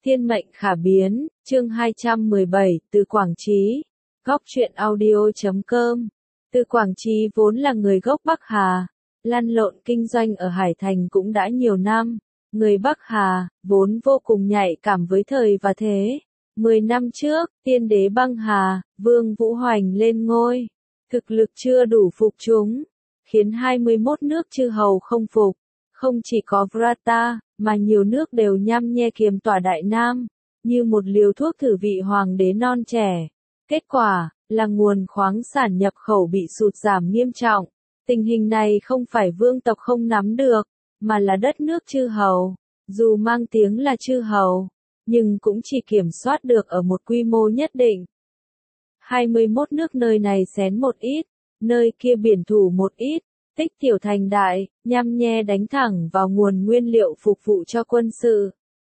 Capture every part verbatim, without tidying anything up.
Thiên mệnh khả biến, chương hai trăm mười bảy, từ Quảng Trí. Góc truyện audio chấm com. Từ Quảng Trí vốn là người gốc Bắc Hà, lăn lộn kinh doanh ở Hải Thành cũng đã nhiều năm. Người Bắc Hà, vốn vô cùng nhạy cảm với thời và thế. Mười năm trước, tiên đế băng Hà, Vương Vũ Hoành lên ngôi. Thực lực chưa đủ phục chúng, khiến hai mươi mốt nước chư hầu không phục. Không chỉ có Vrata, mà nhiều nước đều nhăm nhe kiềm tỏa Đại Nam, như một liều thuốc thử vị hoàng đế non trẻ. Kết quả, là nguồn khoáng sản nhập khẩu bị sụt giảm nghiêm trọng. Tình hình này không phải vương tộc không nắm được, mà là đất nước chư hầu. Dù mang tiếng là chư hầu, nhưng cũng chỉ kiểm soát được ở một quy mô nhất định. hai mươi mốt nước nơi này xén một ít, nơi kia biển thủ một ít. Tích tiểu thành đại, nhăm nhe đánh thẳng vào nguồn nguyên liệu phục vụ cho quân sự.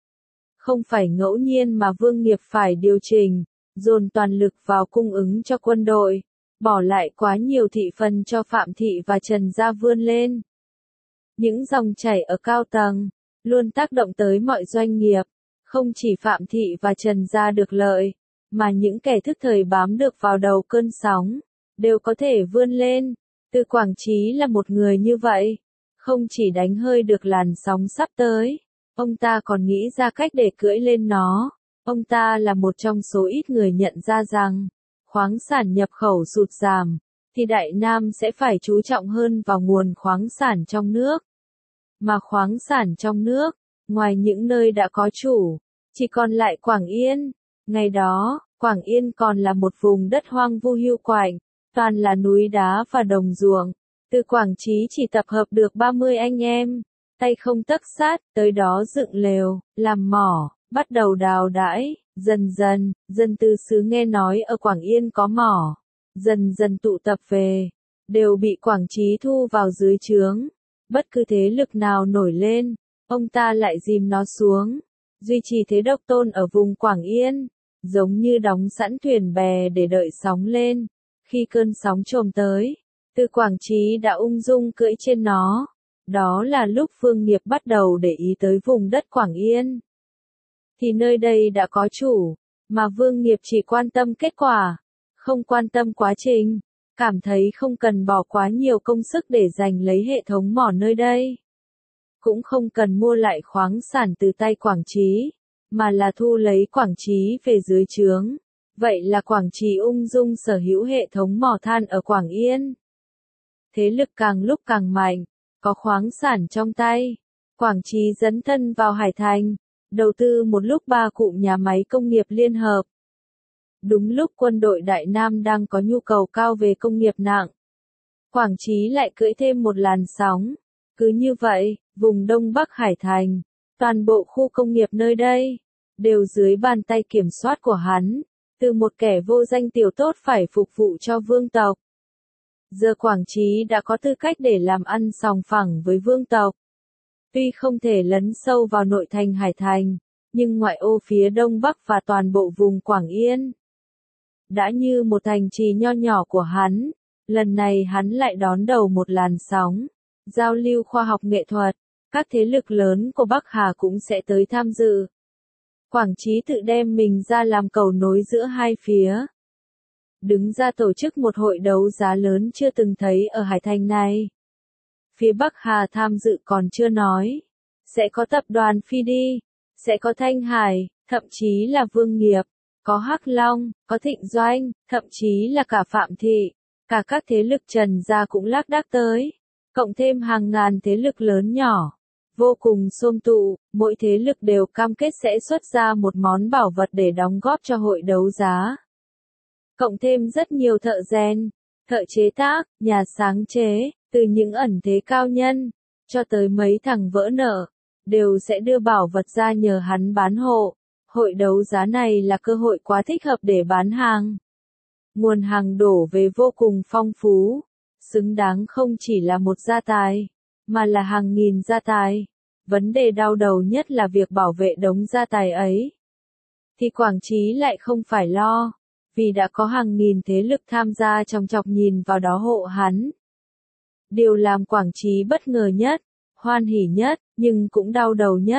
Không phải ngẫu nhiên mà Vương Nghiệp phải điều chỉnh, dồn toàn lực vào cung ứng cho quân đội, bỏ lại quá nhiều thị phần cho Phạm Thị và Trần Gia vươn lên. Những dòng chảy ở cao tầng, luôn tác động tới mọi doanh nghiệp, không chỉ Phạm Thị và Trần Gia được lợi, mà những kẻ thức thời bám được vào đầu cơn sóng, đều có thể vươn lên. Từ Quảng Trí là một người như vậy, không chỉ đánh hơi được làn sóng sắp tới, ông ta còn nghĩ ra cách để cưỡi lên nó. Ông ta là một trong số ít người nhận ra rằng, khoáng sản nhập khẩu sụt giảm, thì Đại Nam sẽ phải chú trọng hơn vào nguồn khoáng sản trong nước. Mà khoáng sản trong nước, ngoài những nơi đã có chủ, chỉ còn lại Quảng Yên. Ngày đó, Quảng Yên còn là một vùng đất hoang vu hiu quạnh, toàn là núi đá và đồng ruộng. Từ Quảng Trí chỉ tập hợp được ba mươi anh em, tay không tấc sắt, tới đó dựng lều, làm mỏ, bắt đầu đào đãi. Dần dần, dân tứ xứ nghe nói ở Quảng Yên có mỏ, dần dần tụ tập về, đều bị Quảng Trí thu vào dưới trướng. Bất cứ thế lực nào nổi lên, ông ta lại dìm nó xuống, duy trì thế độc tôn ở vùng Quảng Yên, giống như đóng sẵn thuyền bè để đợi sóng lên. Khi cơn sóng trồm tới, Từ Quảng Trí đã ung dung cưỡi trên nó. Đó là lúc Vương Nghiệp bắt đầu để ý tới vùng đất Quảng Yên. Thì nơi đây đã có chủ, mà Vương Nghiệp chỉ quan tâm kết quả, không quan tâm quá trình, cảm thấy không cần bỏ quá nhiều công sức để giành lấy hệ thống mỏ nơi đây. Cũng không cần mua lại khoáng sản từ tay Quảng Trí, mà là thu lấy Quảng Trí về dưới trướng. Vậy là Quảng Trí ung dung sở hữu hệ thống mỏ than ở Quảng Yên. Thế lực càng lúc càng mạnh, có khoáng sản trong tay. Quảng Trí dấn thân vào Hải Thành, đầu tư một lúc ba cụm nhà máy công nghiệp liên hợp. Đúng lúc quân đội Đại Nam đang có nhu cầu cao về công nghiệp nặng, Quảng Trí lại cưỡi thêm một làn sóng. Cứ như vậy, vùng Đông Bắc Hải Thành, toàn bộ khu công nghiệp nơi đây, đều dưới bàn tay kiểm soát của hắn. Từ một kẻ vô danh tiểu tốt phải phục vụ cho vương tộc. Giờ Quảng Trí đã có tư cách để làm ăn sòng phẳng với vương tộc. Tuy không thể lấn sâu vào nội thành Hải Thành, nhưng ngoại ô phía Đông Bắc và toàn bộ vùng Quảng Yên đã như một thành trì nho nhỏ của hắn. Lần này hắn lại đón đầu một làn sóng, giao lưu khoa học nghệ thuật, các thế lực lớn của Bắc Hà cũng sẽ tới tham dự. Quảng Trí tự đem mình ra làm cầu nối giữa hai phía. Đứng ra tổ chức một hội đấu giá lớn chưa từng thấy ở Hải Thành này. Phía Bắc Hà tham dự còn chưa nói. Sẽ có tập đoàn Phi Đi, sẽ có Thanh Hải, thậm chí là Vương Nghiệp, có Hắc Long, có Thịnh Doanh, thậm chí là cả Phạm Thị. Cả các thế lực Trần Gia cũng lác đác tới. Cộng thêm hàng ngàn thế lực lớn nhỏ. Vô cùng xôm tụ, mỗi thế lực đều cam kết sẽ xuất ra một món bảo vật để đóng góp cho hội đấu giá. Cộng thêm rất nhiều thợ rèn, thợ chế tác, nhà sáng chế, từ những ẩn thế cao nhân, cho tới mấy thằng vỡ nợ, đều sẽ đưa bảo vật ra nhờ hắn bán hộ. Hội đấu giá này là cơ hội quá thích hợp để bán hàng. Nguồn hàng đổ về vô cùng phong phú, xứng đáng không chỉ là một gia tài, mà là hàng nghìn gia tài. Vấn đề đau đầu nhất là việc bảo vệ đống gia tài ấy. Thì Quảng Trí lại không phải lo, vì đã có hàng nghìn thế lực tham gia chòng chọc nhìn vào đó hộ hắn. Điều làm Quảng Trí bất ngờ nhất, hoan hỉ nhất, nhưng cũng đau đầu nhất,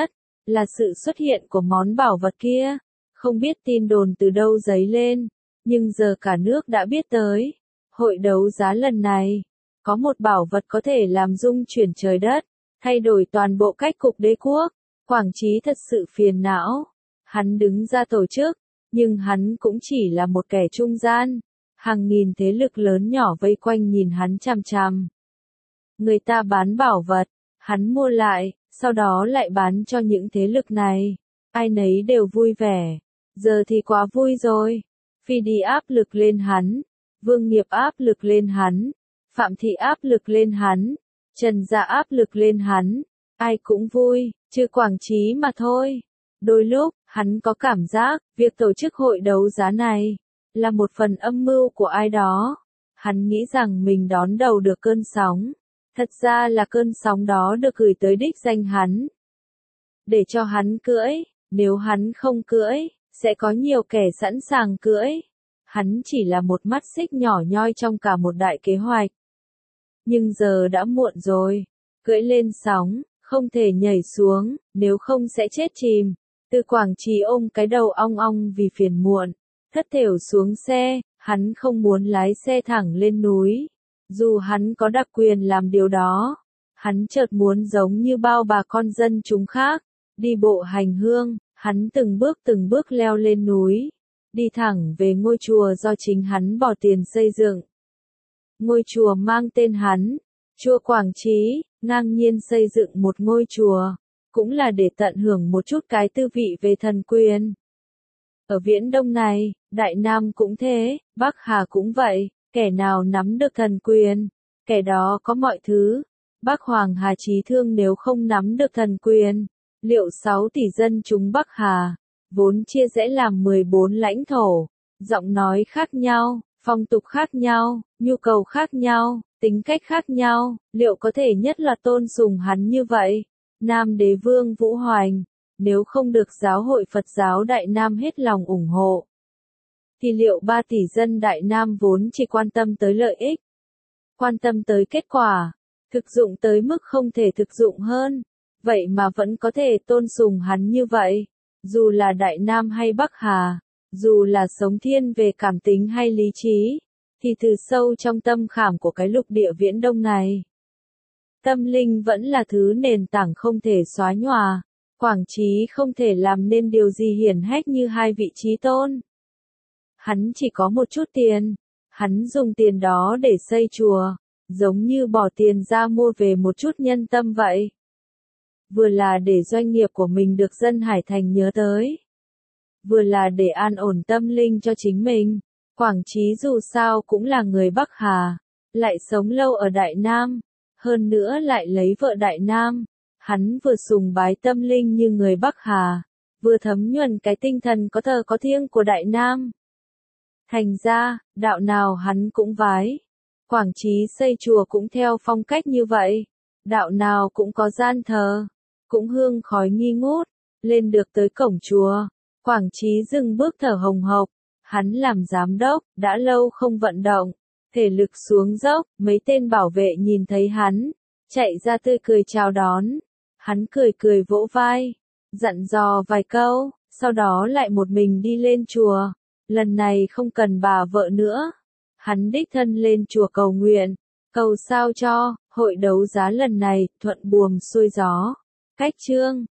là sự xuất hiện của món bảo vật kia. Không biết tin đồn từ đâu dấy lên, nhưng giờ cả nước đã biết tới. Hội đấu giá lần này, có một bảo vật có thể làm rung chuyển trời đất, thay đổi toàn bộ cách cục đế quốc. Quảng Trí thật sự phiền não. Hắn đứng ra tổ chức, nhưng hắn cũng chỉ là một kẻ trung gian. Hàng nghìn thế lực lớn nhỏ vây quanh nhìn hắn chằm chằm. Người ta bán bảo vật, hắn mua lại, sau đó lại bán cho những thế lực này. Ai nấy đều vui vẻ. Giờ thì quá vui rồi. Phi đi áp lực lên hắn, Vương Nghiệp áp lực lên hắn, Phạm Thị áp lực lên hắn, Trần Gia áp lực lên hắn. Ai cũng vui, trừ Quảng Trí mà thôi. Đôi lúc, hắn có cảm giác, việc tổ chức hội đấu giá này, là một phần âm mưu của ai đó. Hắn nghĩ rằng mình đón đầu được cơn sóng. Thật ra là cơn sóng đó được gửi tới đích danh hắn. Để cho hắn cưỡi, nếu hắn không cưỡi, sẽ có nhiều kẻ sẵn sàng cưỡi. Hắn chỉ là một mắt xích nhỏ nhoi trong cả một đại kế hoạch. Nhưng giờ đã muộn rồi. Cưỡi lên sóng, không thể nhảy xuống, nếu không sẽ chết chìm. Từ Quảng Trí ôm cái đầu ong ong vì phiền muộn. Thất thểu xuống xe, hắn không muốn lái xe thẳng lên núi. Dù hắn có đặc quyền làm điều đó, hắn chợt muốn giống như bao bà con dân chúng khác, đi bộ hành hương, hắn từng bước từng bước leo lên núi, đi thẳng về ngôi chùa do chính hắn bỏ tiền xây dựng. Ngôi chùa mang tên hắn, chùa Quảng Trí, ngang nhiên xây dựng một ngôi chùa, cũng là để tận hưởng một chút cái tư vị về thần quyền. Ở Viễn Đông này, Đại Nam cũng thế, Bắc Hà cũng vậy. Kẻ nào nắm được thần quyền, kẻ đó có mọi thứ. Bắc Hoàng Hà Chí Thương nếu không nắm được thần quyền, liệu sáu tỷ dân chúng Bắc Hà, vốn chia rẽ làm mười bốn lãnh thổ, giọng nói khác nhau, phong tục khác nhau, nhu cầu khác nhau, tính cách khác nhau, liệu có thể nhất là tôn sùng hắn như vậy? Nam Đế Vương Vũ Hoành, nếu không được Giáo hội Phật giáo Đại Nam hết lòng ủng hộ, thì liệu ba tỷ dân Đại Nam vốn chỉ quan tâm tới lợi ích, quan tâm tới kết quả, thực dụng tới mức không thể thực dụng hơn, vậy mà vẫn có thể tôn sùng hắn như vậy, dù là Đại Nam hay Bắc Hà, dù là sống thiên về cảm tính hay lý trí, thì từ sâu trong tâm khảm của cái lục địa Viễn Đông này, tâm linh vẫn là thứ nền tảng không thể xóa nhòa. Quảng Trí không thể làm nên điều gì hiển hách như hai vị chí tôn. Hắn chỉ có một chút tiền, hắn dùng tiền đó để xây chùa, giống như bỏ tiền ra mua về một chút nhân tâm vậy. Vừa là để doanh nghiệp của mình được dân Hải Thành nhớ tới, vừa là để an ổn tâm linh cho chính mình. Quảng Trí dù sao cũng là người Bắc Hà, lại sống lâu ở Đại Nam, hơn nữa lại lấy vợ Đại Nam. Hắn vừa sùng bái tâm linh như người Bắc Hà, vừa thấm nhuần cái tinh thần có thờ có thiêng của Đại Nam. Thành ra, đạo nào hắn cũng vái. Quảng Trí xây chùa cũng theo phong cách như vậy. Đạo nào cũng có gian thờ, cũng hương khói nghi ngút. Lên được tới cổng chùa, Quảng Trí dừng bước thở hồng hộc. Hắn làm giám đốc, đã lâu không vận động. Thể lực xuống dốc, mấy tên bảo vệ nhìn thấy hắn, chạy ra tươi cười chào đón. Hắn cười cười vỗ vai, dặn dò vài câu, sau đó lại một mình đi lên chùa. Lần này không cần bà vợ nữa. Hắn đích thân lên chùa cầu nguyện, cầu sao cho hội đấu giá lần này thuận buồm xuôi gió. Cách chương